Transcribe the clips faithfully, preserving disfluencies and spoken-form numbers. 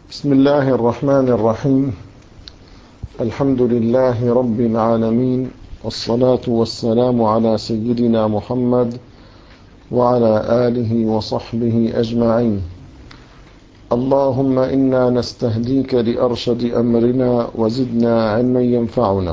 بسم الله الرحمن الرحيم. الحمد لله رب العالمين، والصلاة والسلام على سيدنا محمد وعلى آله وصحبه أجمعين. اللهم إنا نستهديك لأرشد أمرنا وزدنا علما ينفعنا.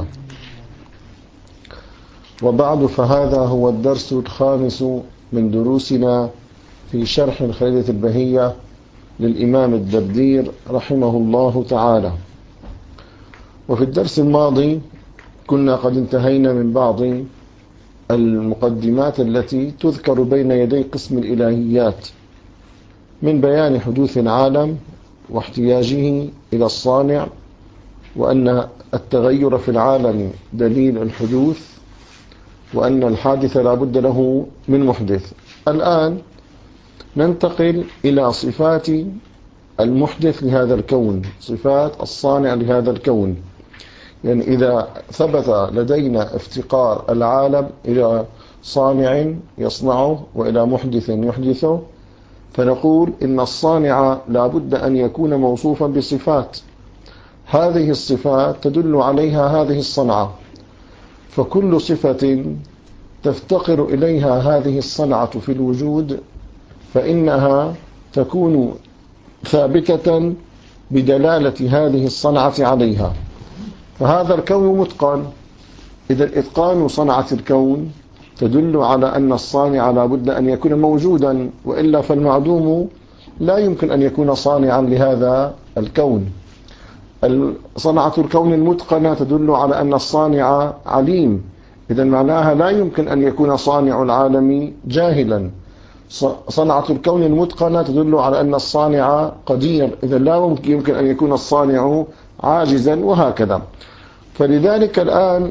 وبعد، فهذا هو الدرس الخامس من دروسنا في شرح الخليلة البهية للإمام الدردير رحمه الله تعالى. وفي الدرس الماضي كنا قد انتهينا من بعض المقدمات التي تذكر بين يدي قسم الإلهيات من بيان حدوث العالم واحتياجه إلى الصانع، وأن التغير في العالم دليل الحدوث، وأن الحادث لا بد له من محدث. الآن ننتقل إلى صفات المحدث لهذا الكون، صفات الصانع لهذا الكون. يعني إذا ثبت لدينا افتقار العالم إلى صانع يصنعه وإلى محدث يحدثه، فنقول إن الصانع لا بد أن يكون موصوفا بصفات، هذه الصفات تدل عليها هذه الصنعة، فكل صفة تفتقر إليها هذه الصنعة في الوجود فإنها تكون ثابتة بدلالة هذه الصنعة عليها. فهذا الكون متقن، إذا إتقان صنعة الكون تدل على أن الصانع لا بد أن يكون موجودا، وإلا فالمعدوم لا يمكن أن يكون صانعا لهذا الكون. صنعة الكون المتقنة تدل على أن الصانع عليم، إذا معناها لا يمكن أن يكون صانع العالم جاهلا. صنعة الكون المتقنة تدل على أن الصانع قدير، إذا لا يمكن أن يكون الصانع عاجزا، وهكذا. فلذلك الآن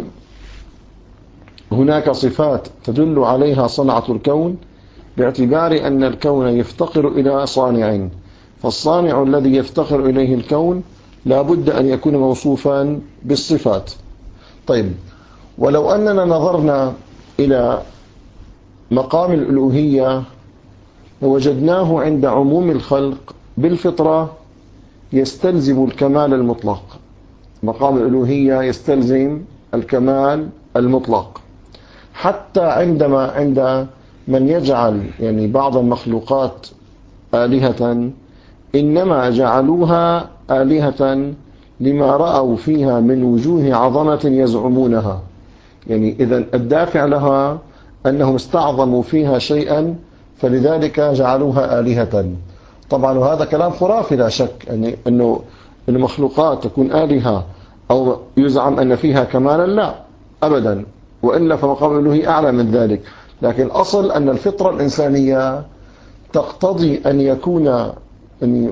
هناك صفات تدل عليها صنعة الكون باعتبار أن الكون يفتقر إلى صانع، فالصانع الذي يفتقر إليه الكون لا بد أن يكون موصوفا بالصفات. طيب، ولو أننا نظرنا إلى مقام الألوهية ووجدناه عند عموم الخلق بالفطرة يستلزم الكمال المطلق. مقام الألوهية يستلزم الكمال المطلق، حتى عندما عند من يجعل يعني بعض المخلوقات آلهة، إنما جعلوها آلهة لما رأوا فيها من وجوه عظمة يزعمونها، يعني إذا الدافع لها أنهم استعظموا فيها شيئا فلذلك جعلوها آلهة. طبعا وهذا كلام خرافي لا شك، يعني أنه المخلوقات تكون آلهة أو يزعم أن فيها كمالا، لا أبدا، وإلا فمقام الألوهية أعلى من ذلك. لكن الأصل أن الفطرة الإنسانية تقتضي أن يكون أن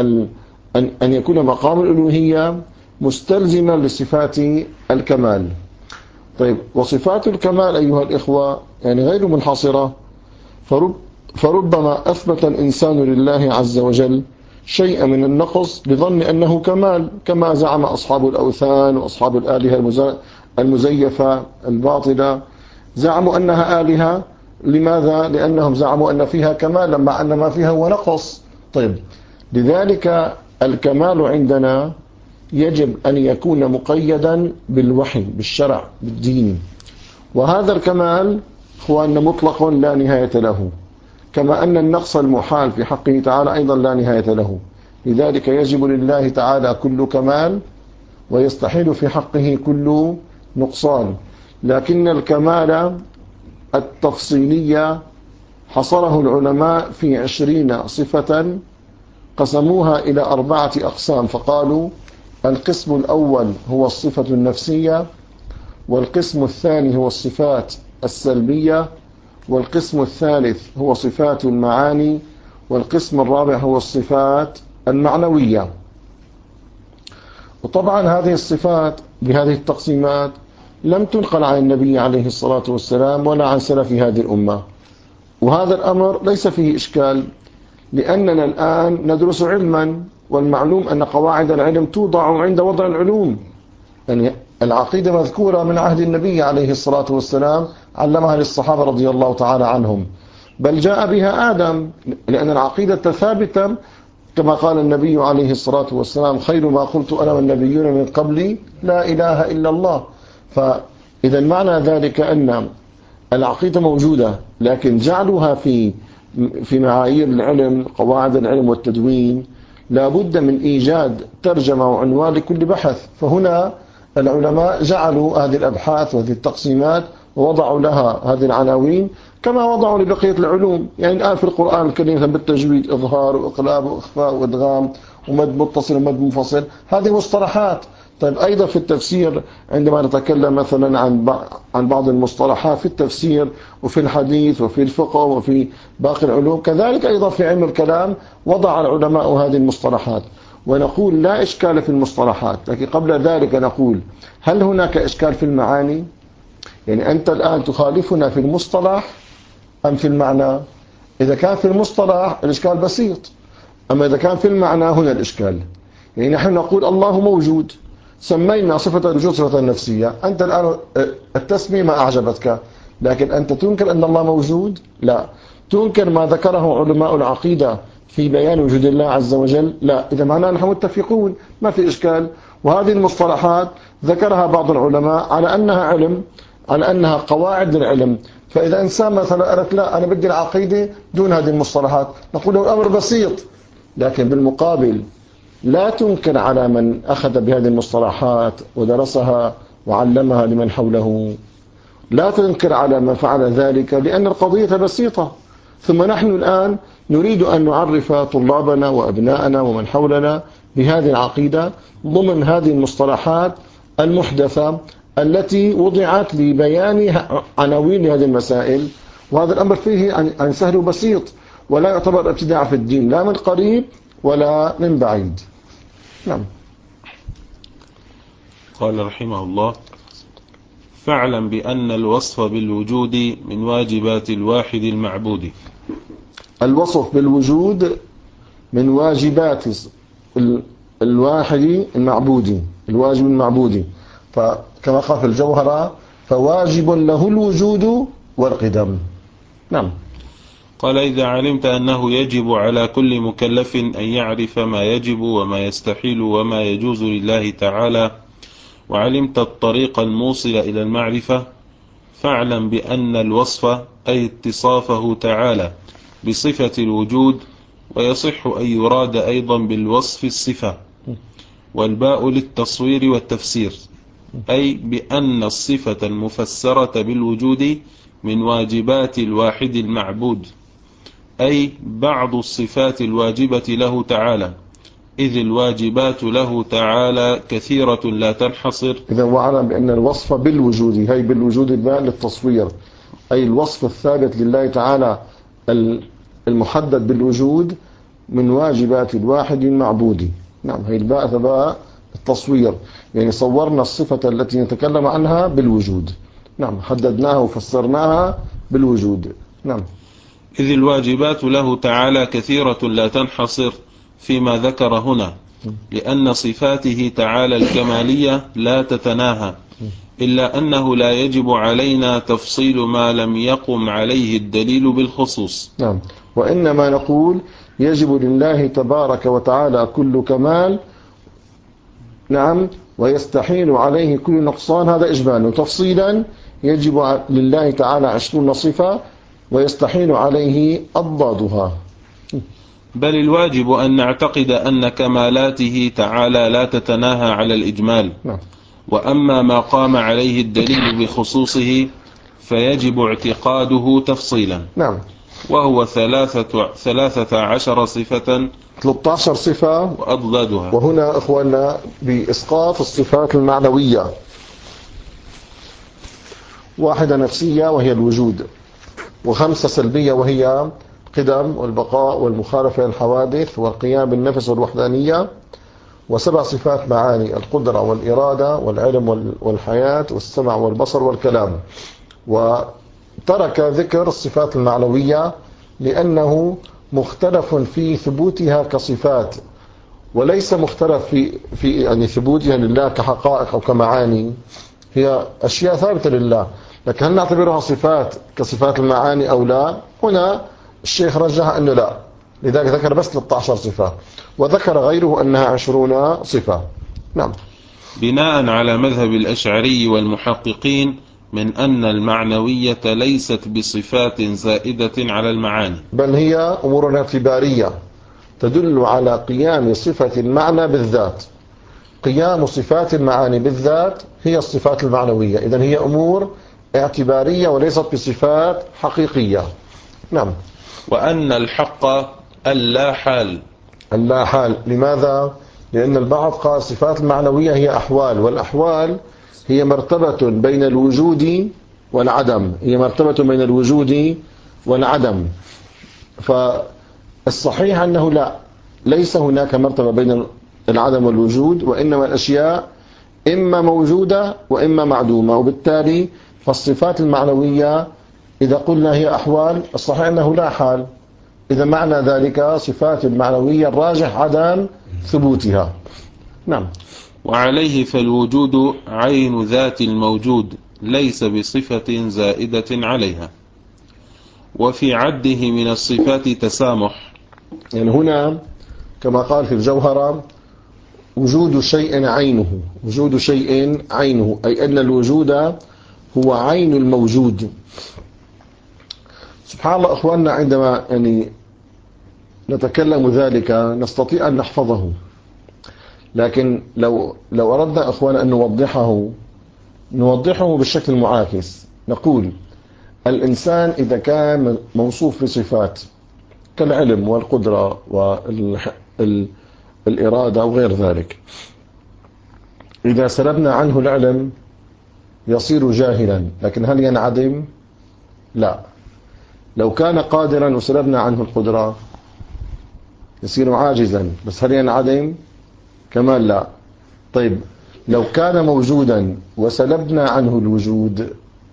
أن يكون مقام الألوهية مستلزما لصفات الكمال. طيب، وصفات الكمال أيها الإخوة يعني غير منحصرة، فرب فربما أثبت الإنسان لله عز وجل شيء من النقص بظن أنه كمال، كما زعم أصحاب الأوثان وأصحاب الآلهة المزيفة الباطلة، زعموا أنها آلهة. لماذا؟ لأنهم زعموا أن فيها كمال مع أن ما فيها هو نقص. طيب، لذلك الكمال عندنا يجب أن يكون مقيدا بالوحي، بالشرع، بالدين، وهذا الكمال هو أن مطلق لا نهاية له، كما أن النقص المحال في حقه تعالى أيضا لا نهاية له. لذلك يجب لله تعالى كل كمال، ويستحيل في حقه كل نقصان. لكن الكمال التفصيلية حصره العلماء في عشرين صفة، قسموها إلى أربعة أقسام، فقالوا القسم الأول هو الصفة النفسية، والقسم الثاني هو الصفات السلبية، والقسم الثالث هو صفات المعاني، والقسم الرابع هو الصفات المعنوية. وطبعا هذه الصفات بهذه التقسيمات لم تنقل عن النبي عليه الصلاة والسلام ولا عن سلف هذه الأمة، وهذا الأمر ليس فيه إشكال، لأننا الآن ندرس علما، والمعلوم أن قواعد العلم توضع عند وضع العلوم. يعني العقيدة مذكورة من عهد النبي عليه الصلاة والسلام، علمها للصحابة رضي الله تعالى عنهم، بل جاء بها آدم، لأن العقيدة ثابتة كما قال النبي عليه الصلاة والسلام: خير ما قلت أنا والنبيون من قبلي لا إله إلا الله. فإذا معنى ذلك أن العقيدة موجودة، لكن جعلها في في معايير العلم، قواعد العلم والتدوين، لا بد من إيجاد ترجمة وعنوان لكل بحث. فهنا العلماء جعلوا هذه الأبحاث وهذه التقسيمات ووضعوا لها هذه العناوين كما وضعوا لبقية العلوم. يعني الآن في القرآن الكريم بالتجويد إظهار وإقلاب وإخفاء وإدغام ومد متصل ومد منفصل، هذه مصطلحات. طيب أيضا في التفسير عندما نتكلم مثلا عن عن بعض المصطلحات في التفسير وفي الحديث وفي الفقه وفي باقي العلوم، كذلك أيضا في علم الكلام وضع العلماء هذه المصطلحات. ونقول لا إشكال في المصطلحات، لكن قبل ذلك نقول: هل هناك إشكال في المعاني؟ يعني أنت الآن تخالفنا في المصطلح أم في المعنى؟ إذا كان في المصطلح الإشكال بسيط، أما إذا كان في المعنى هنا الإشكال. يعني نحن نقول الله موجود، سمينا صفة الوجود صفة نفسية. أنت الآن التسمية ما أعجبتك، لكن أنت تنكر أن الله موجود؟ لا. تنكر ما ذكره علماء العقيدة في بيان وجود الله عز وجل؟ لا. إذا معناه نحن متفقون، ما في إشكال. وهذه المصطلحات ذكرها بعض العلماء على أنها علم، على أنها قواعد للعلم. فإذا إنسان مثلا قالت: لا أنا بدي العقيدة دون هذه المصطلحات، نقول له الأمر بسيط. لكن بالمقابل لا تنكر على من أخذ بهذه المصطلحات ودرسها وعلمها لمن حوله، لا تنكر على من فعل ذلك، لأن القضية بسيطة. ثم نحن الآن نريد أن نعرف طلابنا وأبناءنا ومن حولنا بهذه العقيدة ضمن هذه المصطلحات المحدثة التي وضعت لبيان عناوين هذه المسائل. وهذا الأمر فيه عن سهل وبسيط، ولا يعتبر ابتداع في الدين لا من قريب ولا من بعيد. نعم. قال رحمه الله: فاعلم بأن الوصف بالوجود من واجبات الواحد المعبود. الوصف بالوجود من واجبات الواحد المعبود، الواجب المعبودي. فكما قال في الجوهرة: فواجب له الوجود والقدم. نعم. قال: إذا علمت أنه يجب على كل مكلف أن يعرف ما يجب وما يستحيل وما يجوز لله تعالى، وعلمت الطريق الموصل إلى المعرفة، فاعلم بأن الوصف أي اتصافه تعالى بصفة الوجود، ويصح أن يراد أيضا بالوصف الصفة، والباء للتصوير والتفسير، أي بأن الصفة المفسرة بالوجود من واجبات الواحد المعبود، أي بعض الصفات الواجبة له تعالى، إذ الواجبات له تعالى كثيرة لا تنحصر. إذا واعلم بأن الوصف بالوجود، هي بالوجود الباء للتصوير، أي الوصف الثابت لله تعالى المحدد بالوجود من واجبات الواحد المعبود. نعم، هي الباء تبع التصوير، يعني صورنا الصفة التي نتكلم عنها بالوجود. نعم، حددناها وفسرناها بالوجود. نعم. إذ الواجبات له تعالى كثيرة لا تنحصر فيما ذكر هنا، لأن صفاته تعالى الكمالية لا تتناهى، إلا أنه لا يجب علينا تفصيل ما لم يقم عليه الدليل بالخصوص. نعم، وإنما نقول يجب لله تبارك وتعالى كل كمال، نعم، ويستحيل عليه كل نقصان، هذا إجمالا. وتفصيلا يجب لله تعالى عشرون صفة ويستحيل عليه أضدادها. بل الواجب أن نعتقد أن كمالاته تعالى لا تتناهى على الإجمال. نعم. وأما ما قام عليه الدليل بخصوصه فيجب اعتقاده تفصيلا. نعم. وهو ثلاثة, ثلاثة عشر صفة، ثلاثة عشر صفة وأضدادها. وهنا إخواننا بإسقاط الصفات المعنوية، واحدة نفسية وهي الوجود، وخمسة سلبية وهي قدم والبقاء والمخالفة للحوادث والقيام بالنفس والوحدانية، وسبع صفات معاني: القدرة والإرادة والعلم والحياة والسمع والبصر والكلام. وترك ذكر الصفات المعنوية لأنه مختلف في ثبوتها كصفات، وليس مختلف في في يعني ثبوتها لله كحقائق أو كمعاني، هي أشياء ثابتة لله، لكن هل نعتبرها صفات كصفات المعاني أو لا؟ هنا الشيخ رجح أنه لا، لذلك ذكر بس ثلاثة عشر صفة. وذكر غيره أنها عشرون صفة. نعم. بناء على مذهب الأشعري والمحققين من أن المعنوية ليست بصفات زائدة على المعاني، بل هي أمور اعتبارية تدل على قيام صفة المعنى بالذات. قيام صفات المعاني بالذات هي الصفات المعنوية. إذن هي أمور اعتبارية وليست بصفات حقيقية. نعم. وأن الحق اللا حال. اللا حال، لماذا؟ لأن البعض قال الصفات المعنوية هي أحوال، والأحوال هي مرتبة بين الوجود والعدم، هي مرتبة بين الوجود والعدم. فالصحيح أنه لا، ليس هناك مرتبة بين العدم والوجود، وإنما الأشياء إما موجودة وإما معدومة، وبالتالي فالصفات المعنوية إذا قلنا هي أحوال، الصحيح أنه لا حال. إذا معنى ذلك صفات المعنوية الراجح عدم ثبوتها. نعم. وعليه فالوجود عين ذات الموجود ليس بصفة زائدة عليها. وفي عده من الصفات تسامح. يعني هنا كما قال في الجوهرة وجود شيء عينه، وجود شيء عينه، أي أن الوجود هو عين الموجود. سبحان الله أخواننا، عندما يعني نتكلم ذلك نستطيع أن نحفظه، لكن لو لو أردنا أخوانا أن نوضحه نوضحه بالشكل المعاكس. نقول الإنسان إذا كان موصوف بصفات كالعلم والقدرة والإرادة وغير ذلك، إذا سلبنا عنه العلم يصير جاهلا، لكن هل ينعدم؟ لا. لو كان قادرا وسلبنا عنه القدرة يصير عاجزا، بس هل ينعدم؟ كمان لا. طيب لو كان موجودا وسلبنا عنه الوجود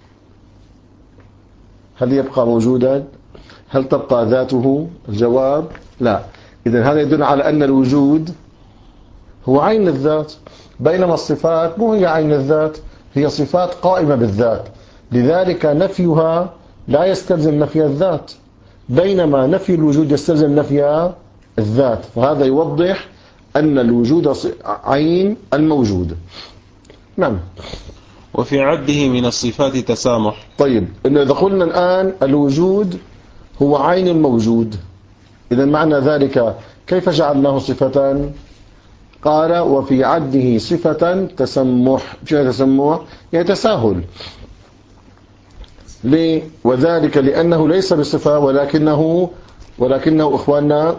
هل يبقى موجودا؟ هل تبقى ذاته؟ الجواب لا. إذن هذا يدل على أن الوجود هو عين الذات، بينما الصفات مو هي عين الذات، هي صفات قائمة بالذات، لذلك نفيها لا يستلزم نفي الذات، بينما نفي الوجود يستلزم نفي الذات. فهذا يوضح أن الوجود عين الموجود. نعم. وفي عده من الصفات تسامح. طيب إنه إذا قلنا الآن الوجود هو عين الموجود، إذا معنى ذلك كيف جعلناه صفة؟ قال وفي عده صفة تسمح. شو تسمح؟ يعني تساهل. ليه؟ وذلك لأنه ليس بصفة، ولكنه ولكنه إخواننا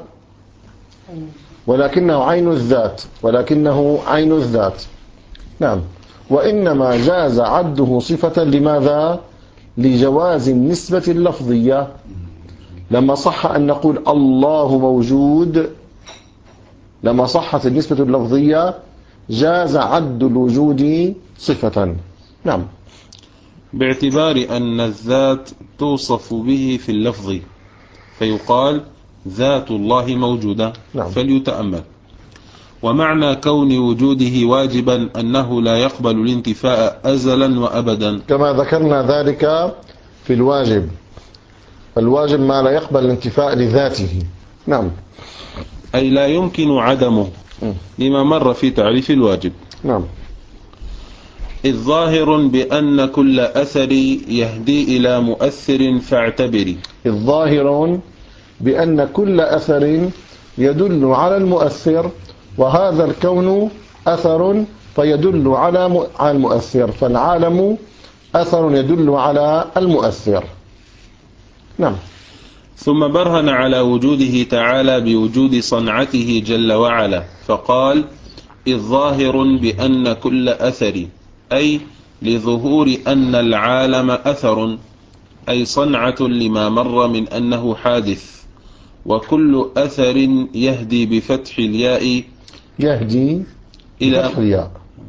ولكنه عين الذات، ولكنه عين الذات. نعم. وإنما جاز عده صفة، لماذا؟ لجواز النسبة اللفظية. لما صح أن نقول الله موجود، لما صحت النسبة اللفظية جاز عد الوجود صفة. نعم. باعتبار أن الذات توصف به في اللفظ، فيقال ذات الله موجودة. نعم. فليتأمل. ومعنى كون وجوده واجبا أنه لا يقبل الانتفاء أزلا وأبدا، كما ذكرنا ذلك في الواجب. الواجب ما لا يقبل الانتفاء لذاته. نعم. أي لا يمكن عدمه، لما مر في تعريف الواجب. نعم. إذ ظاهر بأن كل أثر يهدي إلى مؤثر فاعتبري. إذ ظاهر بأن كل أثر يدل على المؤثر، وهذا الكون أثر فيدل على المؤثر، فالعالم أثر يدل على المؤثر. نعم. ثم برهن على وجوده تعالى بوجود صنعته جل وعلا، فقال إذ ظاهر بأن كل أثر، أي لظهور أن العالم أثر، أي صنعة لما مر من أنه حادث. وكل أثر يهدي بفتح الياء يهدي إلى بفتح الياء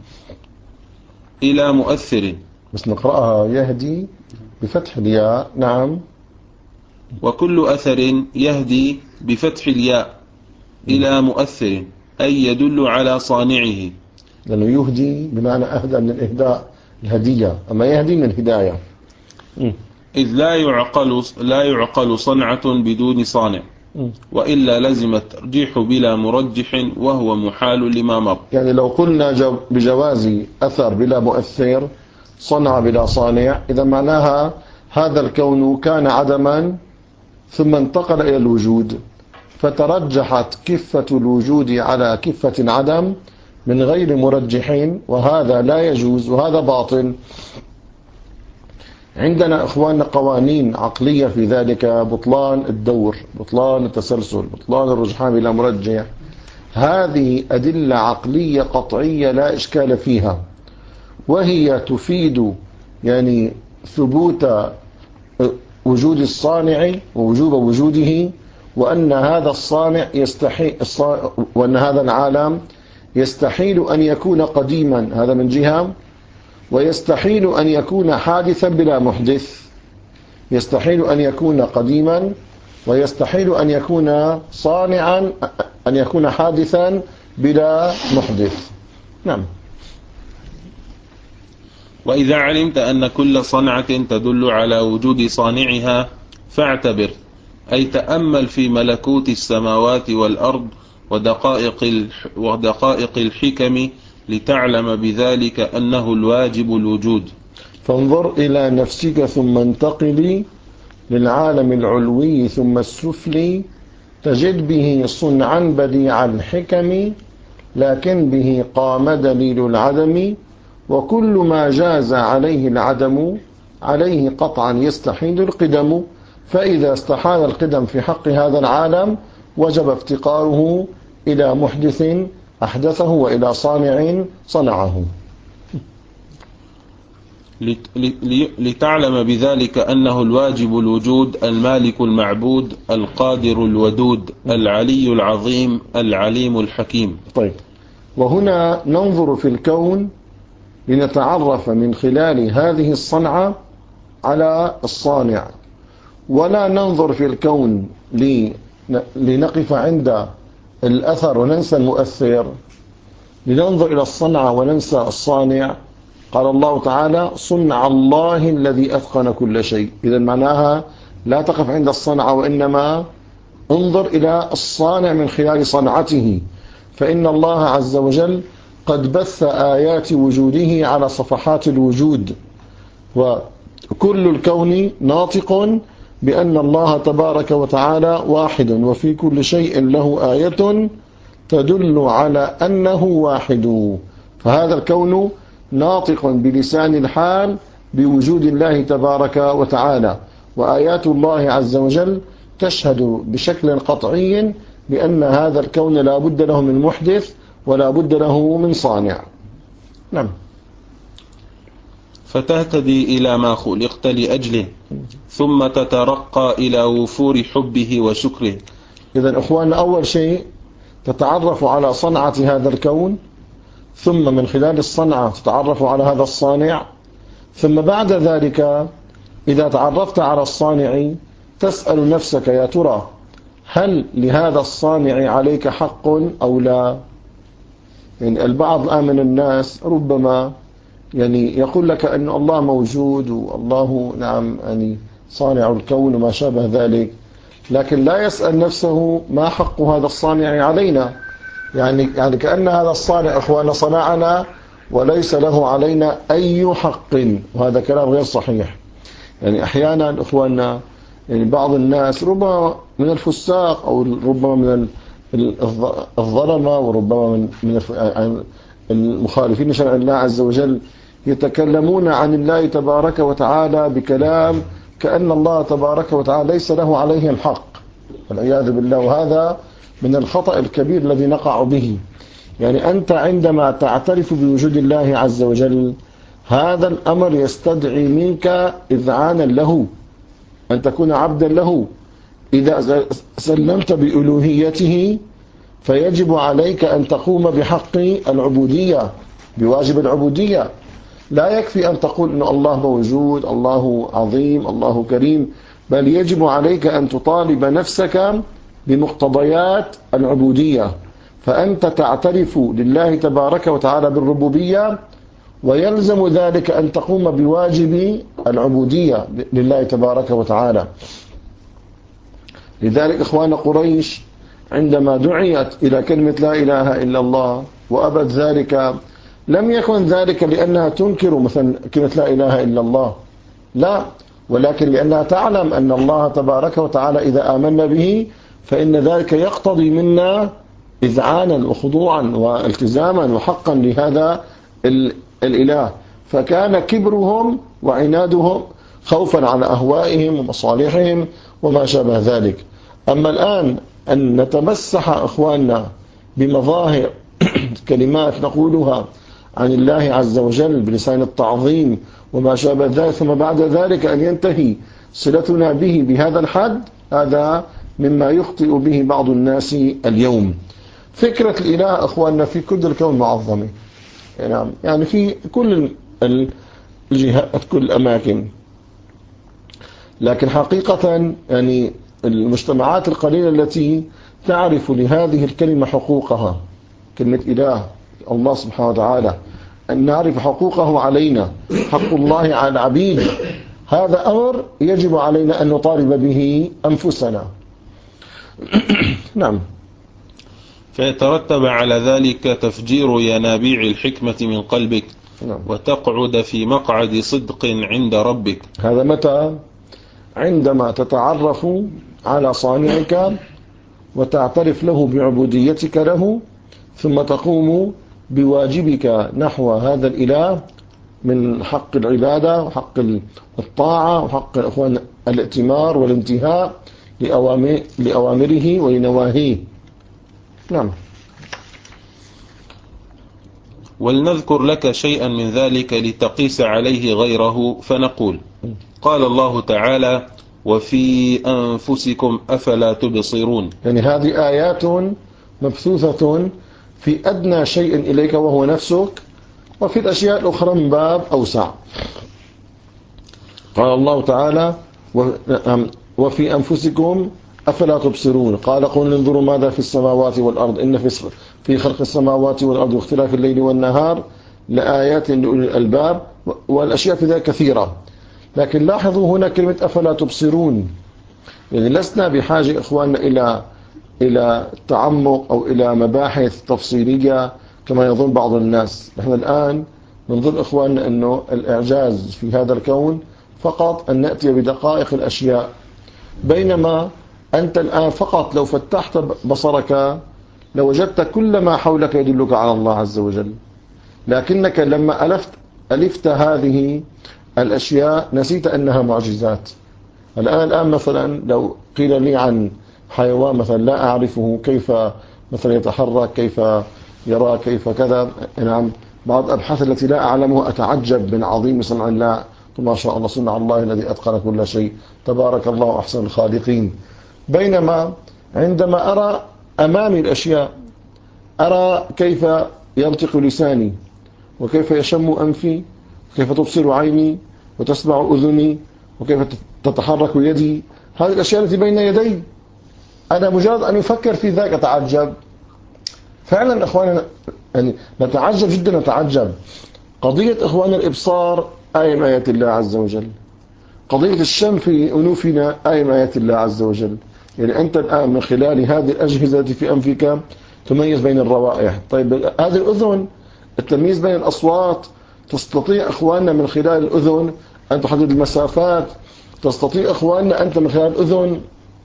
إلى مؤثر، بس نقرأها يهدي بفتح الياء. نعم. وكل أثر يهدي بفتح الياء إلى مؤثر، أي يدل على صانعه، لأنه يهدي بمعنى أهدى من الإهداء الهدية، أما يهدي من الهداية. إذ لا يعقل لا يعقل صنعة بدون صانع. وإلا لزم الترجيح بلا مرجح وهو محال لما مر. يعني لو قلنا بجواز أثر بلا مؤثر، صنع بلا صانع، إذا معناها هذا الكون كان عدما ثم انتقل إلى الوجود، فترجحت كفة الوجود على كفة عدم من غير مرجحين، وهذا لا يجوز وهذا باطل. عندنا إخواننا قوانين عقلية في ذلك، بطلان الدور، بطلان التسلسل، بطلان الرجحان بلا مرجح. هذه أدلة عقلية قطعية لا إشكال فيها، وهي تفيد يعني ثبوت وجود الصانع ووجوب وجوده، وأن هذا الصانع يستحيل، وأن هذا العالم يستحيل أن يكون قديما، هذا من جهة، ويستحيل أن يكون حادثا بلا محدث، يستحيل أن يكون قديما ويستحيل أن يكون صانعا، أن يكون حادثا بلا محدث. نعم. وإذا علمت أن كل صنعة تدل على وجود صانعها فاعتبر، أي تأمل في ملكوت السماوات والأرض ودقائق ودقائق الحكم لتعلم بذلك أنه الواجب الوجود. فانظر إلى نفسك ثم انتقلي للعالم العلوي ثم السفلي، تجد به صنعا بديع الحكم، لكن به قام دليل العدم، وكل ما جاز عليه العدم عليه قطعا يستحيل القدم، فإذا استحال القدم في حق هذا العالم وجب افتقاره إلى محدث أحدثه وإلى صانع صنعه. لتعلم بذلك أنه الواجب الوجود المالك المعبود القادر الودود العلي العظيم العليم الحكيم. طيب، وهنا ننظر في الكون لنتعرف من خلال هذه الصنعة على الصانع، ولا ننظر في الكون لنقف عند الأثر وننسى المؤثر، لننظر إلى الصنعة وننسى الصانع. قال الله تعالى: صنع الله الذي أتقن كل شيء. إذا معناها لا تقف عند الصنعة، وإنما انظر إلى الصانع من خلال صنعته، فإن الله عز وجل قد بث آيات وجوده على صفحات الوجود، وكل الكون ناطق بأن الله تبارك وتعالى واحد، وفي كل شيء له آية تدل على أنه واحد. فهذا الكون ناطق بلسان الحال بوجود الله تبارك وتعالى، وآيات الله عز وجل تشهد بشكل قطعي بأن هذا الكون لا بد له من محدث ولا بد له من صانع. نعم. فتهتدي إلى ما خلقت لأجله، ثم تترقى إلى وفور حبه وشكره. إذن أخواننا، أول شيء تتعرف على صنعة هذا الكون، ثم من خلال الصنعة تتعرف على هذا الصانع، ثم بعد ذلك إذا تعرفت على الصانع تسأل نفسك: يا ترى هل لهذا الصانع عليك حق أو لا؟ يعني البعض الآن من الناس ربما يعني يقول لك أن الله موجود والله نعم يعني صانع الكون وما شابه ذلك، لكن لا يسأل نفسه ما حق هذا الصانع علينا. يعني يعني كأن هذا الصانع أخوانا صنعنا وليس له علينا أي حق، وهذا كلام غير صحيح. يعني أحيانا أخوانا يعني بعض الناس ربما من الفساق أو ربما من الظلمة وربما من من المخالفين لشرع الله عز وجل يتكلمون عن الله تبارك وتعالى بكلام كأن الله تبارك وتعالى ليس له عليهم حق، والعياذ بالله. وهذا من الخطأ الكبير الذي نقع به. يعني أنت عندما تعترف بوجود الله عز وجل، هذا الأمر يستدعي منك إذعانا له، أن تكون عبدا له. إذا سلمت بألوهيته فيجب عليك أن تقوم بحق العبودية، بواجب العبودية. لا يكفي أن تقول إن الله موجود، الله عظيم، الله كريم، بل يجب عليك أن تطالب نفسك بمقتضيات العبودية. فأنت تعترف لله تبارك وتعالى بالربوبية، ويلزم ذلك أن تقوم بواجب العبودية لله تبارك وتعالى. لذلك إخوان قريش عندما دعيت إلى كلمة لا إله إلا الله وأبت ذلك، لم يكن ذلك لأنها تنكر مثلا كلمة لا إله إلا الله، لا، ولكن لأنها تعلم أن الله تبارك وتعالى إذا آمنا به فإن ذلك يقتضي منا إذعانا وخضوعا والتزاما وحقا لهذا الإله. فكان كبرهم وعنادهم خوفا على أهوائهم ومصالحهم وما شابه ذلك. أما الآن أن نتمسح إخواننا بمظاهر كلمات نقولها عن الله عز وجل بلسان التعظيم وما شابه ذلك، ثم بعد ذلك أن ينتهي صلتنا به بهذا الحد، هذا مما يخطئ به بعض الناس اليوم. فكرة الإله أخواننا في كل الكون معظمة، يعني في كل الجهات كل الأماكن، لكن حقيقة يعني المجتمعات القليلة التي تعرف لهذه الكلمة حقوقها، كلمة إله الله سبحانه وتعالى، أن نعرف حقوقه علينا، حق الله على العبيد، هذا أمر يجب علينا أن نطالب به أنفسنا. نعم. فيترتب على ذلك تفجير ينابيع الحكمة من قلبك، نعم. وتقعد في مقعد صدق عند ربك. هذا متى؟ عندما تتعرف على صانعك وتعترف له بعبوديتك له، ثم تقوم بواجبك نحو هذا الإله من حق العبادة وحق الطاعة وحق الأخوان الائتمار والانتهاء لأوامره ولنواهيه. نعم. ولنذكر لك شيئا من ذلك لتقيس عليه غيره، فنقول: قال الله تعالى: وفي أنفسكم أفلا تبصرون. يعني هذه آيات مبثوثة في أدنى شيء إليك وهو نفسك، وفي الأشياء الأخرى من باب أوسع. قال الله تعالى: وفي أنفسكم أفلا تبصرون. قال: قل انظروا ماذا في السماوات والأرض إن في خلق السماوات والأرض واختلاف الليل والنهار لآيات لأولي الألباب، والأشياء في ذلك كثيرة. لكن لاحظوا هنا كلمة أفلا تبصرون، يعني لسنا بحاجة إخواننا إلى إلى تعمق أو إلى مباحث تفصيلية كما يظن بعض الناس. نحن الآن نظن إخواننا أنه الإعجاز في هذا الكون فقط أن نأتي بدقائق الأشياء، بينما أنت الآن فقط لو فتحت بصرك لوجدت كل ما حولك يدلك على الله عز وجل، لكنك لما ألفت, ألفت هذه الأشياء نسيت أنها معجزات. الآن الآن مثلا لو قيل لي عن حيوان مثلا لا أعرفه كيف مثلا يتحرك، كيف يرى، كيف كذا، نعم، بعض الأبحاث التي لا أعلمها أتعجب من عظيم صنع الله، ما شاء الله صنع الله الذي أتقن كل شيء، تبارك الله أحسن الخالقين. بينما عندما أرى أمامي الأشياء، أرى كيف ينطق لساني، وكيف يشم أنفي، وكيف تبصر عيني، وتسمع أذني، وكيف تتحرك يدي، هذه الأشياء التي بين يدي، أنا مجرد أن أفكر في ذلك أتعجب. فعلا أخواننا يعني نتعجب جدا، نتعجب. قضية إخواننا الإبصار آية من آيات الله عز وجل، قضية الشم في أنوفنا آية من آيات الله عز وجل. يعني أنت الآن من خلال هذه الأجهزة التي في أنفك تميز بين الروائح. طيب هذه الأذن التمييز بين الأصوات، تستطيع إخواننا من خلال الأذن أن تحدد المسافات، تستطيع إخواننا أنت من خلال الأذن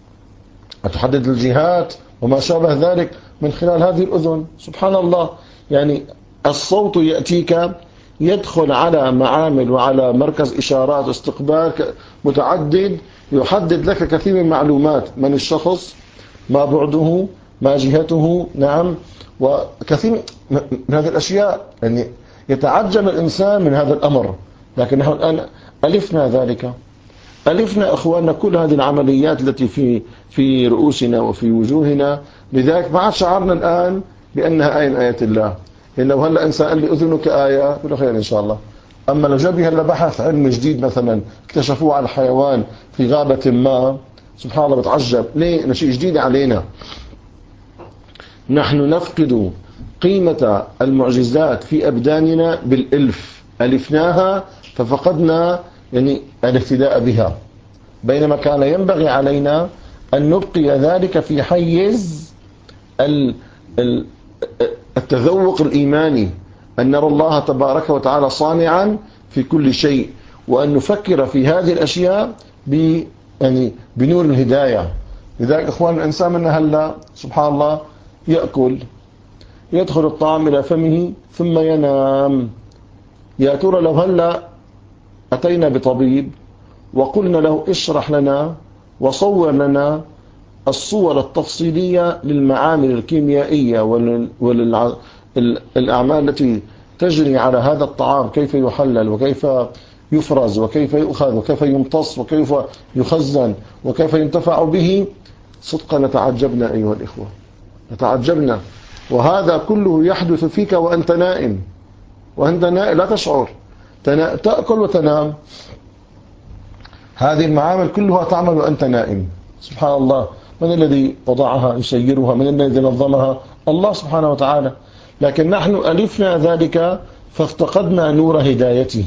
أن تحدد الجهات وما شابه ذلك من خلال هذه الأذن. سبحان الله، يعني الصوت يأتيك يدخل على معامل وعلى مركز إشارات واستقبال متعدد يحدد لك كثير من معلومات، من الشخص، ما بعده، ما جهته، نعم، وكثير من هذه الأشياء. يعني يتعجب الإنسان من هذا الأمر، لكن نحن الآن ألفنا ذلك، ألفنا أخواننا كل هذه العمليات التي في في رؤوسنا وفي وجوهنا. لذلك ما شعرنا الآن بأنها آية من آيات الله. يعني لو هلا إنسان قال لي أذنك آية كله خير إن شاء الله، أما لو جاب هلا بحث علم جديد مثلا اكتشفوه على الحيوان في غابة ما، سبحان الله بتعجب ليه؟ إنه شيء جديد علينا. نحن نفقد قيمة المعجزات في أبداننا بالإلف، ألفناها ففقدنا يعني الاهتداء بها، بينما كان ينبغي علينا أن نبقي ذلك في حيز التذوق الإيماني، أن نرى الله تبارك وتعالى صانعا في كل شيء، وأن نفكر في هذه الأشياء ب يعني بنور الهداية. لذلك إخوان، الإنسان من هلا سبحان الله يأكل، يدخل الطعام إلى فمه ثم ينام. يا ترى لو هلا أتينا بطبيب وقلنا له اشرح لنا وصور لنا الصور التفصيلية للمعامل الكيميائية والأعمال التي تجري على هذا الطعام، كيف يحلل وكيف يفرز وكيف يؤخذ وكيف يمتص وكيف يخزن وكيف ينتفع به، صدقا نتعجبنا أيها الإخوة، نتعجبنا. وهذا كله يحدث فيك وأنت نائم، وأنت نائم لا تشعر، تأكل وتنام. هذه المعامل كلها تعمل وأنت نائم. سبحان الله، من الذي وضعها يسيرها؟ من الذي نظمها؟ الله سبحانه وتعالى. لكن نحن ألفنا ذلك فافتقدنا نور هدايته.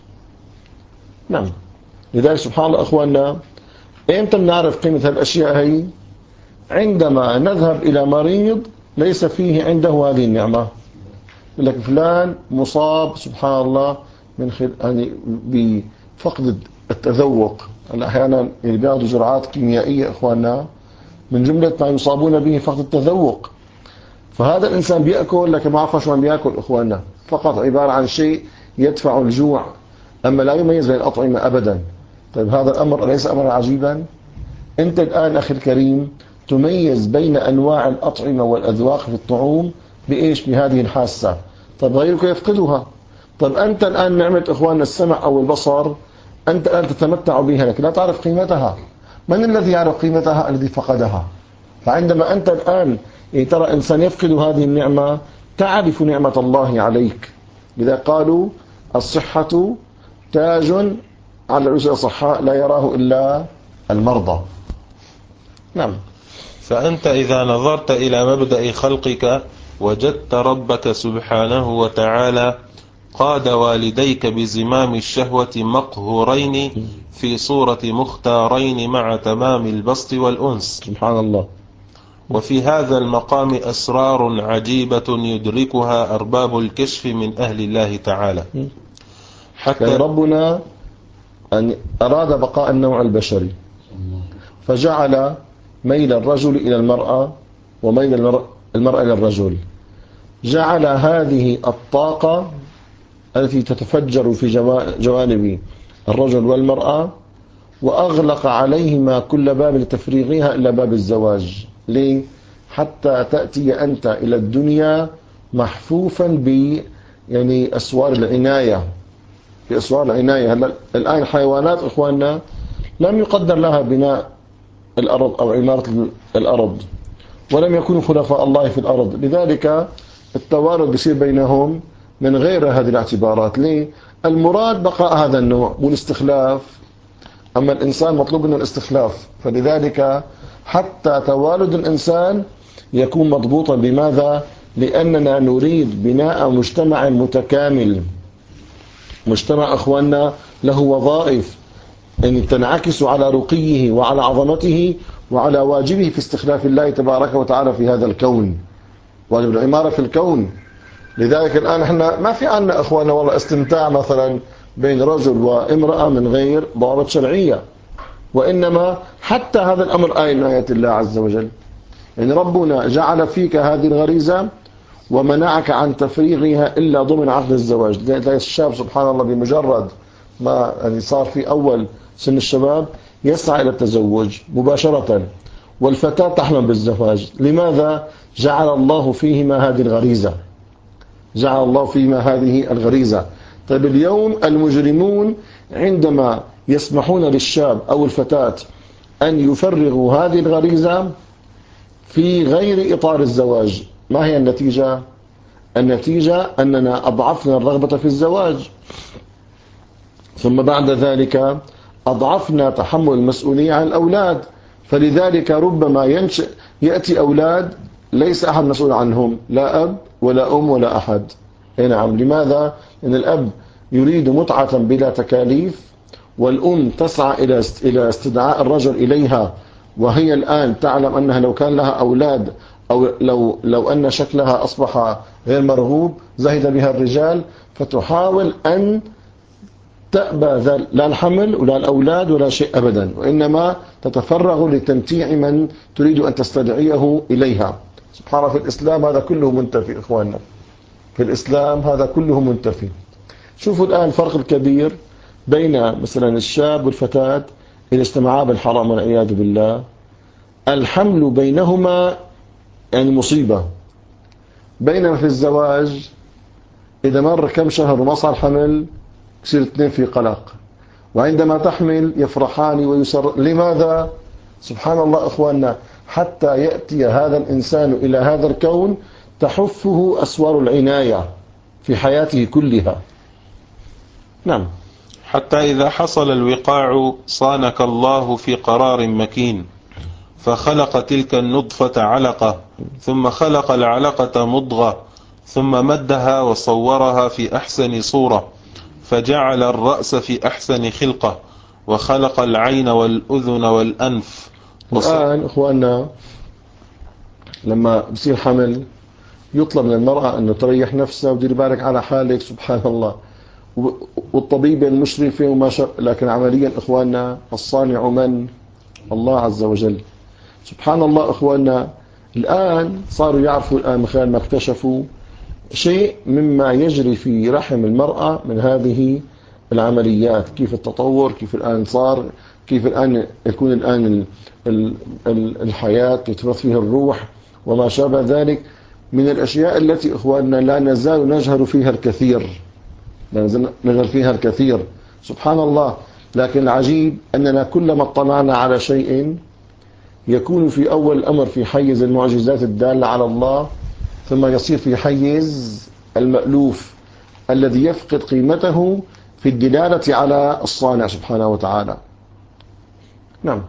نعم. لذلك سبحان الله أخواننا، إمتى نعرف قيمة هالأشياء هي؟ عندما نذهب إلى مريض ليس فيه عنده هذه النعمة، يقول لك فلان مصاب سبحان الله من خل... يعني بفقد التذوق. أحيانا اللي بياخذوا جرعات كيميائية إخواننا من جملة ما يصابون به فقد التذوق. فهذا الإنسان بيأكل لكن ما عرف شو عم بيأكل إخواننا، فقط عبارة عن شيء يدفع الجوع، أما لا يميز بين الأطعمة أبدا. طيب هذا الأمر أليس أمرا عجيبا؟ أنت الآن أخي الكريم تميز بين أنواع الأطعمة والأذواق في الطعوم بإيش؟ بهذه الحاسة. طيب غيرك يفقدها. طيب أنت الآن نعمة إخواننا السمع أو البصر، أنت الآن تتمتع بها لكن لا تعرف قيمتها. من الذي يعرف قيمتها؟ الذي فقدها. فعندما أنت الآن ترى إنسان يفقد هذه النعمة تعرف نعمة الله عليك. لذا قالوا الصحة تاج على رؤوس الأصحاء لا يراه إلا المرضى. نعم. فأنت إذا نظرت إلى مبدأ خلقك وجدت ربك سبحانه وتعالى قاد والديك بزمام الشهوة مقهورين في صورة مختارين مع تمام البسط والأنس. سبحان الله. وفي هذا المقام أسرار عجيبة يدركها أرباب الكشف من أهل الله تعالى. حتى ربنا أن أراد بقاء النوع البشري فجعل ميل الرجل إلى المرأة وميل المرأة إلى الرجل، جعل هذه الطاقة التي تتفجر في جوانب الرجل والمرأة وأغلق عليهما كل باب لتفريغها إلا باب الزواج. ليه؟ حتى تأتي أنت إلى الدنيا محفوفا ب يعني أسوار العناية، بأسوار العناية. هلا الآن الحيوانات إخواننا لم يقدر لها بناء الأرض أو عمارة الأرض، ولم يكونوا خلفاء الله في الأرض، لذلك التوارد بيصير بينهم من غير هذه الاعتبارات. ليه؟ المراد بقاء هذا النوع والاستخلاف، أما الإنسان مطلوب منه الاستخلاف. فلذلك حتى توالد الإنسان يكون مضبوطا بماذا؟ لأننا نريد بناء مجتمع متكامل، مجتمع أخواننا له وظائف أن تنعكس على رقيه وعلى عظمته وعلى واجبه في استخلاف الله تبارك وتعالى في هذا الكون، واجب العمارة في الكون. لذلك الآن احنا ما في عنا أخواننا والله استمتاع مثلا بين رجل وامرأة من غير ضوابط شرعية، وإنما حتى هذا الأمر آية من آيات الله عز وجل. يعني ربنا جعل فيك هذه الغريزة ومنعك عن تفريغها إلا ضمن عقد الزواج. تلاقي الشاب سبحان الله بمجرد ما يعني صار في أول سن الشباب يسعى إلى التزوج مباشرة، والفتاة تحلم بالزواج. لماذا؟ جعل الله فيهما هذه الغريزة، جعل الله فيهما هذه الغريزة. طيب اليوم المجرمون عندما يسمحون للشاب أو الفتاة أن يفرغوا هذه الغريزة في غير إطار الزواج، ما هي النتيجة؟ النتيجة أننا أضعفنا الرغبة في الزواج، ثم بعد ذلك أضعفنا تحمل المسؤولية عن الأولاد. فلذلك ربما ينشأ يأتي أولاد ليس أحد مسؤول عنهم، لا أب ولا أم ولا أحد. نعم. لماذا؟ لأن الأب يريد متعة بلا تكاليف، والأم تسعى إلى استدعاء الرجل إليها وهي الآن تعلم أنها لو كان لها أولاد أو لو, لو أن شكلها أصبح غير مرغوب زهد بها الرجال، فتحاول أن تأبى لا الحمل ولا الأولاد ولا شيء أبدا، وإنما تتفرغ لتمتيع من تريد أن تستدعيه إليها. سبحان الله، في الإسلام هذا كله منتفي إخواننا، في الإسلام هذا كله منتفي. شوفوا الآن الفرق الكبير بين مثلا الشاب والفتاة إذا اجتمعا بالحرام والعياذ بالله، الحمل بينهما يعني مصيبة، بينما في الزواج إذا مر كم شهر وما صار حمل يصير اثنين في قلق، وعندما تحمل يفرحان ويسر. لماذا؟ سبحان الله إخواننا، حتى يأتي هذا الإنسان إلى هذا الكون تحفه أسوار العناية في حياته كلها. نعم. حتى إذا حصل الوقاع صانك الله في قرار مكين، فخلق تلك النطفة علقة، ثم خلق العلقة مضغة، ثم مدها وصورها في أحسن صورة، فجعل الرأس في أحسن خلقة، وخلق العين والأذن والأنف. الآن إخواننا لما بصير حمل يطلب من المرأة أن تريح نفسها ودير بالك على حالك، سبحان الله، والطبيبة المشرفة وما شاء. لكن عمليا إخواننا الصانع من؟ الله عز وجل. سبحان الله إخواننا، الآن صاروا يعرفوا الآن من خلال ما اكتشفوا شيء مما يجري في رحم المرأة من هذه العمليات، كيف التطور، كيف الآن صار، كيف الآن يكون الآن الحياة يتبث فيها الروح وما شابه ذلك، من الأشياء التي إخواننا لا نزال نجهر فيها الكثير، لا نزال نجهر فيها الكثير، سبحان الله. لكن العجيب أننا كلما اطلعنا على شيء يكون في أول الأمر في حيز المعجزات الدالة على الله، ثم يصير في حيز المألوف الذي يفقد قيمته في الدلالة على الصانع سبحانه وتعالى. نعم.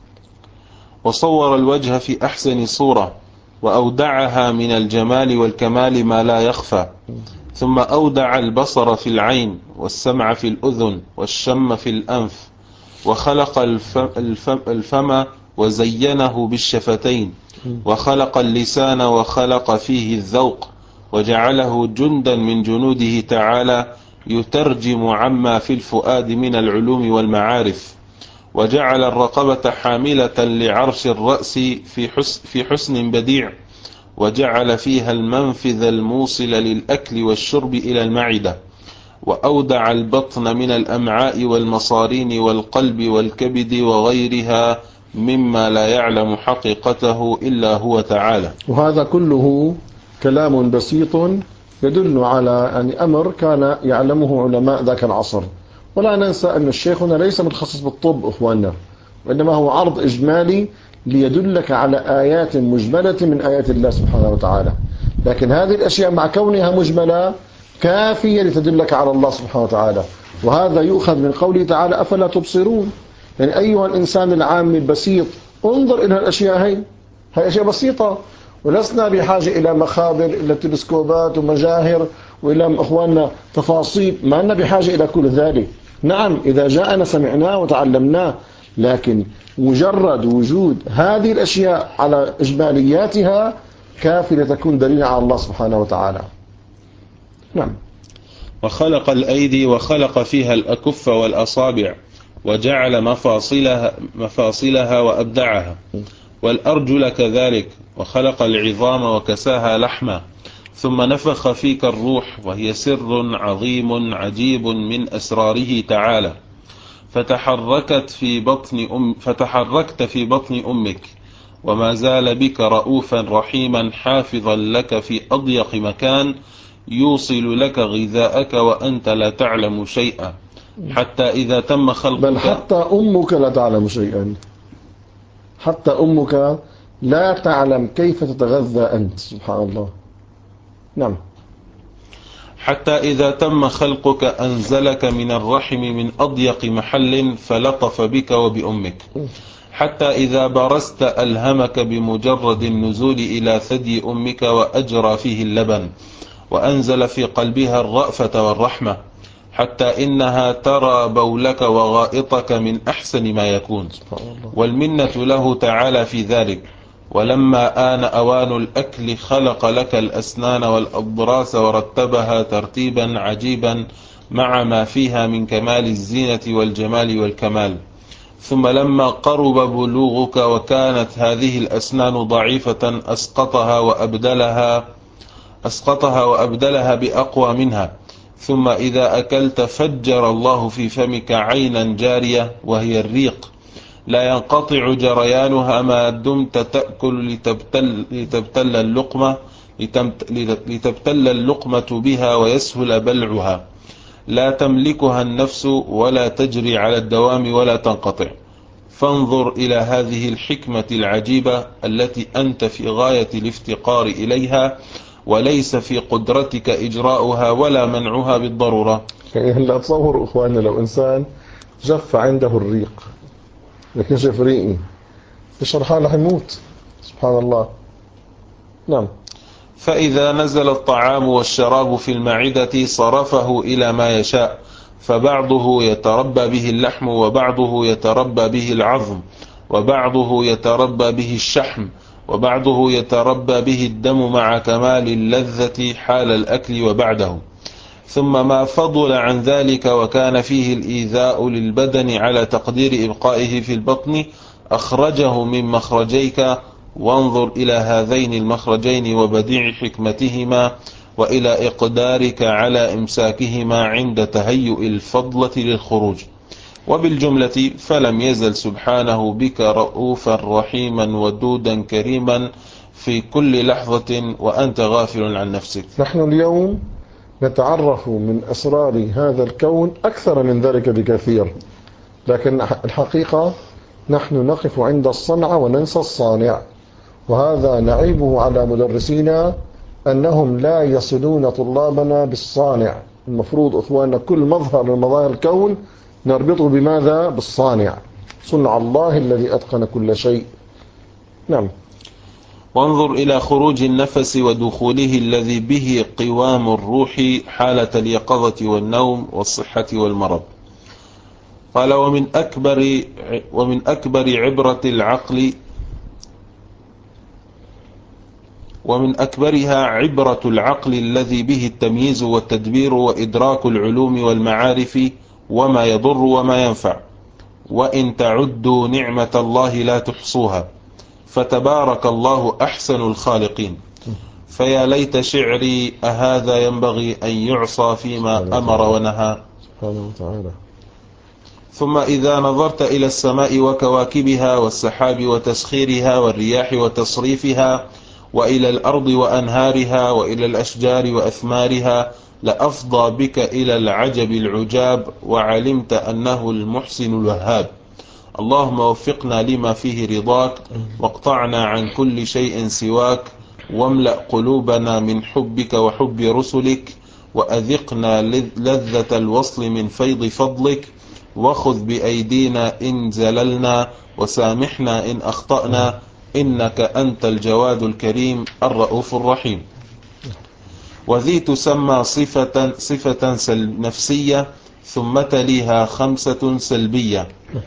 وصور الوجه في أحسن صورة، وأودعها من الجمال والكمال ما لا يخفى، ثم أودع البصر في العين، والسمع في الأذن، والشم في الأنف، وخلق الفم, الفم, الفم وزينه بالشفتين، وخلق اللسان وخلق فيه الذوق، وجعله جندا من جنوده تعالى يترجم عما في الفؤاد من العلوم والمعارف، وجعل الرقبة حاملة لعرش الرأس في حسن, في حسن بديع، وجعل فيها المنفذ الموصل للأكل والشرب إلى المعدة، وأودع البطن من الأمعاء والمصارين والقلب والكبد وغيرها مما لا يعلم حقيقته إلا هو تعالى. وهذا كله كلام بسيط يدل على أن أمر كان يعلمه علماء ذاك العصر. ولا ننسى أن الشيخ هنا ليس متخصص بالطب إخواننا، وإنما هو عرض إجمالي ليدلك على آيات مجملة من آيات الله سبحانه وتعالى. لكن هذه الأشياء مع كونها مجملة كافية لتدلك على الله سبحانه وتعالى. وهذا يؤخذ من قوله تعالى أفلا تبصرون، يعني أيها الإنسان العام البسيط انظر إلى الأشياء هي هي أشياء بسيطة، ولسنا بحاجة إلى مخابر إلى تلسكوبات ومجاهر وإلى أخواننا تفاصيل، ما لنا بحاجة إلى كل ذلك. نعم إذا جاءنا سمعناه وتعلمناه، لكن مجرد وجود هذه الأشياء على إجمالياتها كافية لتكون دليلا على الله سبحانه وتعالى. نعم. وخلق الأيدي وخلق فيها الأكف والأصابع، وجعل مفاصلها, مفاصلها وأبدعها، والأرجل كذلك، وخلق العظام وكساها لحما، ثم نفخ فيك الروح، وهي سر عظيم عجيب من أسراره تعالى، فتحركت في بطن أم فتحركت في بطن أمك، وما زال بك رؤوفا رحيما حافظا لك في أضيق مكان، يوصل لك غذاءك وأنت لا تعلم شيئا، حتى إذا تم خلقك. بل حتى أمك لا تعلم شيئا، حتى أمك لا تعلم كيف تتغذى أنت، سبحان الله. نعم. حتى إذا تم خلقك أنزلك من الرحم من أضيق محل فلطف بك وبأمك، حتى إذا برست ألهمك بمجرد النزول إلى ثدي أمك وأجرى فيه اللبن، وأنزل في قلبها الرأفة والرحمة، حتى إنها ترى بولك وغائطك من أحسن ما يكون، والمنة له تعالى في ذلك. ولما آن أوان الأكل خلق لك الأسنان والأضراس ورتبها ترتيبا عجيبا مع ما فيها من كمال الزينة والجمال والكمال. ثم لما قرب بلوغك وكانت هذه الأسنان ضعيفة أسقطها وأبدلها أسقطها وأبدلها بأقوى منها. ثم إذا أكلت فجر الله في فمك عينا جارية وهي الريق، لا ينقطع جريانها ما دمت تأكل لتبتل, لتبتل اللقمة لتبتل اللقمة بها ويسهل بلعها، لا تملكها النفس ولا تجري على الدوام ولا تنقطع. فانظر إلى هذه الحكمة العجيبة التي أنت في غاية الافتقار إليها، وليس في قدرتك إجراؤها ولا منعها بالضرورة. يعني هلا تصوروا إخواننا لو إنسان جف عنده الريق، يكشف ريقي، يشرحان رح يموت. سبحان الله. نعم. فإذا نزل الطعام والشراب في المعدة صرفه إلى ما يشاء، فبعضه يتربى به اللحم، وبعضه يتربى به العظم، وبعضه يتربى به الشحم، وبعضه يتربى به الدم مع كمال اللذة حال الأكل وبعده. ثم ما فضل عن ذلك وكان فيه الإيذاء للبدن على تقدير إبقائه في البطن أخرجه من مخرجيك. وانظر إلى هذين المخرجين وبديع حكمتهما وإلى إقدارك على إمساكهما عند تهيؤ الفضلة للخروج. وبالجملة فلم يزل سبحانه بك رؤوفا رحيما ودودا كريما في كل لحظة وأنت غافل عن نفسك. نحن اليوم نتعرف من أسرار هذا الكون أكثر من ذلك بكثير، لكن الحقيقة نحن نقف عند الصنعة وننسى الصانع، وهذا نعيبه على مدرسينا أنهم لا يصلون طلابنا بالصانع. المفروض أخواننا كل مظهر من مظاهر الكون نربطه بماذا؟ بالصانع، صنع الله الذي أتقن كل شيء. نعم. وانظر إلى خروج النفس ودخوله الذي به قوام الروح حالة اليقظة والنوم والصحة والمرض. قال ومن أكبر, ومن أكبر عبرة العقل ومن أكبرها عبرة العقل الذي به التمييز والتدبير وإدراك العلوم والمعارف وما يضر وما ينفع، وإن تعدوا نعمة الله لا تحصوها، فتبارك الله أحسن الخالقين. فيا ليت شعري أهذا ينبغي أن يعصى فيما أمر ونهى. سبحانه وتعالى. ثم إذا نظرت إلى السماء وكواكبها والسحاب وتسخيرها والرياح وتصريفها، وإلى الأرض وأنهارها، وإلى الأشجار وأثمارها، لأفضى بك إلى العجب العجاب، وعلمت أنه المحسن الوهاب. اللهم وفقنا لما فيه رضاك، واقطعنا عن كل شيء سواك، واملأ قلوبنا من حبك وحب رسلك، وأذقنا لذة الوصل من فيض فضلك، وخذ بأيدينا إن زللنا، وسامحنا إن أخطأنا، إنك أنت الجواد الكريم الرؤوف الرحيم. وذي تسمى صفة, صفة نفسية، ثم تليها خمسة سلبية.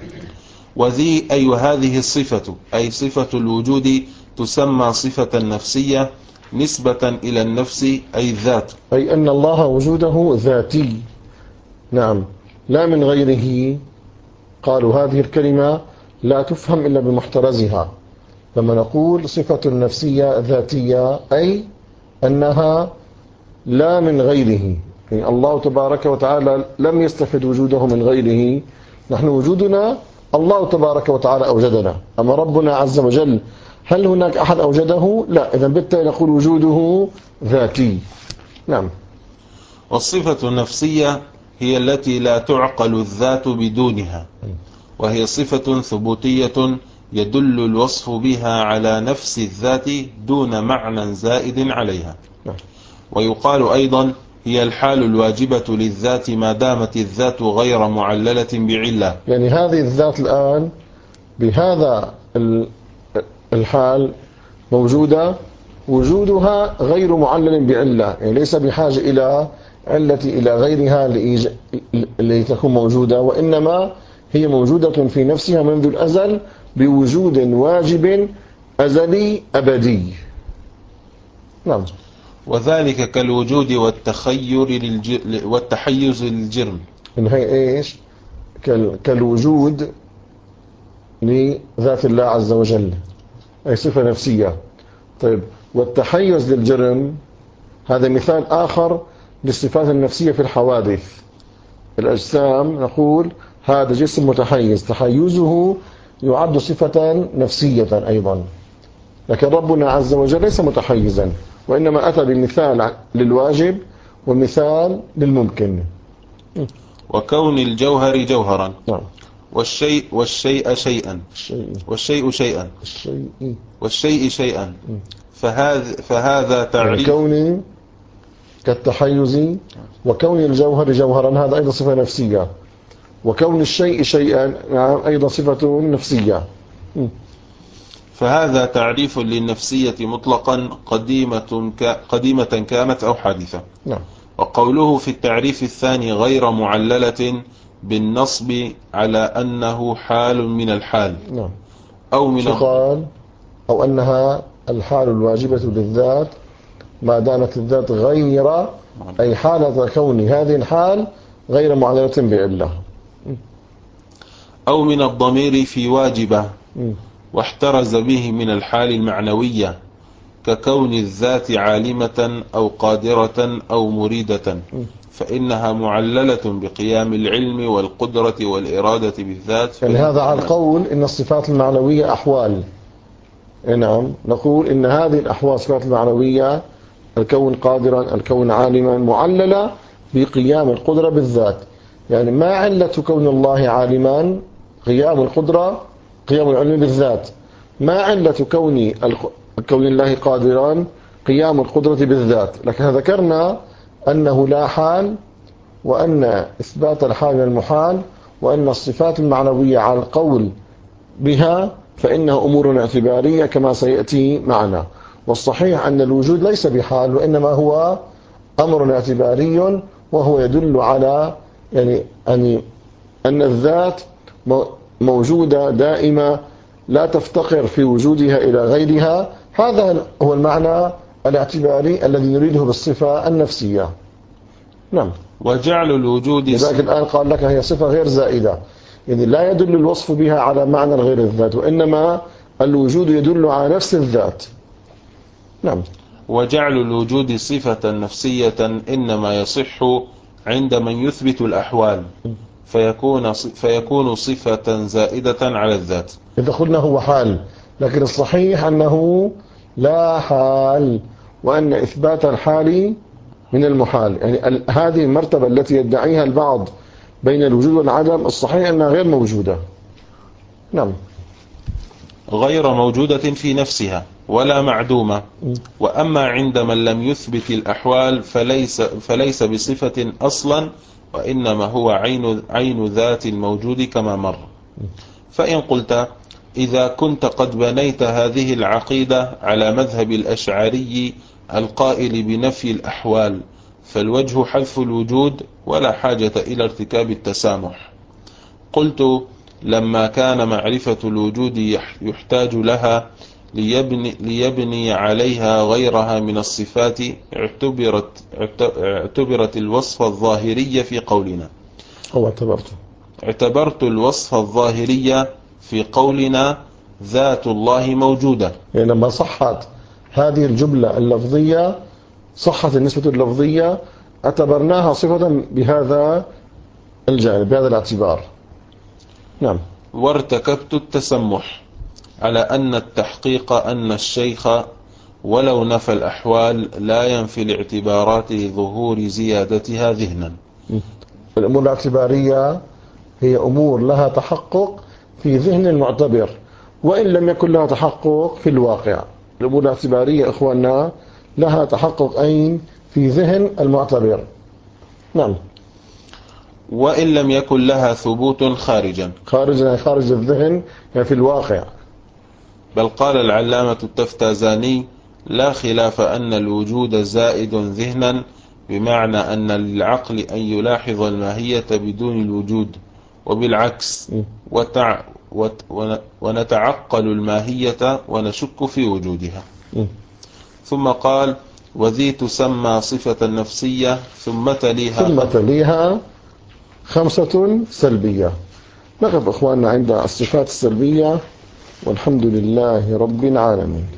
وذي أي هذه الصفة أي صفة الوجود تسمى صفة نفسية نسبة إلى النفس أي الذات، أي أن الله وجوده ذاتي. نعم، لا من غيره. قالوا هذه الكلمة لا تفهم إلا بمحترزها. لما نقول صفة نفسية ذاتية أي أنها لا من غيره، يعني الله تبارك وتعالى لم يستفد وجوده من غيره. نحن وجودنا الله تبارك وتعالى أوجدنا، أما ربنا عز وجل هل هناك أحد أوجده؟ لا. إذن بالتالي نقول وجوده ذاتي. نعم. والصفة النفسية هي التي لا تعقل الذات بدونها، وهي صفة ثبوتية يدل الوصف بها على نفس الذات دون معنى زائد عليها. ويقال أيضا هي الحال الواجبة للذات ما دامت الذات غير معللة بعلة. يعني هذه الذات الآن بهذا الحال موجودة وجودها غير معلل بعلة، يعني ليس بحاجة إلى علة إلى غيرها لتكون موجودة، وإنما هي موجودة في نفسها منذ الأزل بوجود واجب أزلي أبدي. نعم. وذلك كالوجود والتخير للج... والتحيز للجرم. إن هي إيش؟ كال... كالوجود لذات الله عز وجل، أي صفة نفسية. طيب، والتحيز للجرم هذا مثال آخر للصفات النفسية في الحوادث. الأجسام نقول هذا جسم متحيز، تحيزه يعد صفة نفسية أيضا، لكن ربنا عز وجل ليس متحيزا، وإنما أتى بمثال للواجب ومثال للممكن. وكون الجوهر جوهرا. نعم. والشيء والشيء شيئا. الشيء والشيء شيئا. الشيء والشيء شيئا. فهذا فهذا تعريف كون كالتحيز، وكون الجوهر جوهرا هذا أيضا صفة نفسية، وكون الشيء شيئا نعم أيضا صفة نفسية. فهذا تعريف للنفسية مطلقا قديمة قديمة كانت أو حادثة. نعم. وقوله في التعريف الثاني غير معللة بالنصب على أنه حال من الحال. نعم. أو من قال أو أنها الحال الواجبة للذات ما دامت الذات غير، أي حالة كون هذه الحال غير معللة بعلة. أو من الضمير في واجبة واحترز به من الحال المعنوية ككون الذات عالمة أو قادرة أو مريدة، فإنها معللة بقيام العلم والقدرة والإرادة بالذات. يعني هذا على القول إن الصفات المعنوية أحوال. نعم، نقول إن هذه الأحوال الصفات المعنوية الكون قادرا، الكون عالما، معللة بقيام القدرة بالذات. يعني ما علة كون الله عالما؟ قيام القدرة، قيام العلم بالذات. ما علة كون كون الله قادرا؟ قيام القدرة بالذات. لكن ذكرنا أنه لا حال، وأن إثبات الحال من المحال، وأن الصفات المعنوية على القول بها فإنها أمور اعتبارية كما سيأتي معنا. والصحيح أن الوجود ليس بحال، وإنما هو أمر اعتباري، وهو يدل على يعني أن أن الذات موجودة دائمة لا تفتقر في وجودها إلى غيرها. هذا هو المعنى الاعتباري الذي نريده بالصفة النفسية. نعم. وجعل الوجود لذلك الآن قال لك هي صفة غير زائدة، يعني لا يدل الوصف بها على معنى غير الذات، وإنما الوجود يدل على نفس الذات. نعم. وجعل الوجود صفة نفسية إنما يصح عند من يثبت الأحوال، فيكون فيكون صفة زائدة على الذات. إذا قلنا هو حال، لكن الصحيح أنه لا حال، وأن إثبات الحال من المحال. يعني هذه المرتبة التي يدعيها البعض بين الوجود والعدم، الصحيح أنها غير موجودة. نعم. غير موجودة في نفسها ولا معدومة. وأما عند من لم يثبت الأحوال فليس, فليس بصفة أصلا، وإنما هو عين, عين ذات الموجود كما مر. فإن قلت إذا كنت قد بنيت هذه العقيدة على مذهب الأشعري القائل بنفي الأحوال، فالوجه حذف الوجود ولا حاجة إلى ارتكاب التسامح. قلت لما كان معرفة الوجود يحتاج لها ليبني, ليبني عليها غيرها من الصفات، اعتبرت, اعتبرت الوصف الظاهرية في قولنا أو اعتبرت اعتبرت الوصف الظاهرية في قولنا ذات الله موجودة. يعني لما صحت هذه الجملة اللفظية، صحت النسبة اللفظية، اعتبرناها صفة بهذا الجانب، بهذا الاعتبار. نعم. وارتكبت التسمح على أن التحقيق أن الشيخ ولو نفى الأحوال لا ينفي الاعتبارات لظهور زيادتها ذهنا. الأمور الاعتبارية هي أمور لها تحقق في ذهن المعتبر، وإن لم يكن لها تحقق في الواقع. الأمور الاعتبارية إخواننا لها تحقق أين؟ في ذهن المعتبر. نعم. وإن لم يكن لها ثبوت خارجا خارجا خارج الذهن، يعني في الواقع. بل قال العلامة التفتازاني لا خلاف أن الوجود زائد ذهنا، بمعنى أن للعقل أن يلاحظ الماهية بدون الوجود، وبالعكس وتع وت ونتعقل الماهية ونشك في وجودها. ثم قال: وذي تسمى صفة نفسية، ثم تليها ثم تليها خمسة سلبية. نقف إخواننا عند الصفات السلبية، والحمد لله رب العالمين.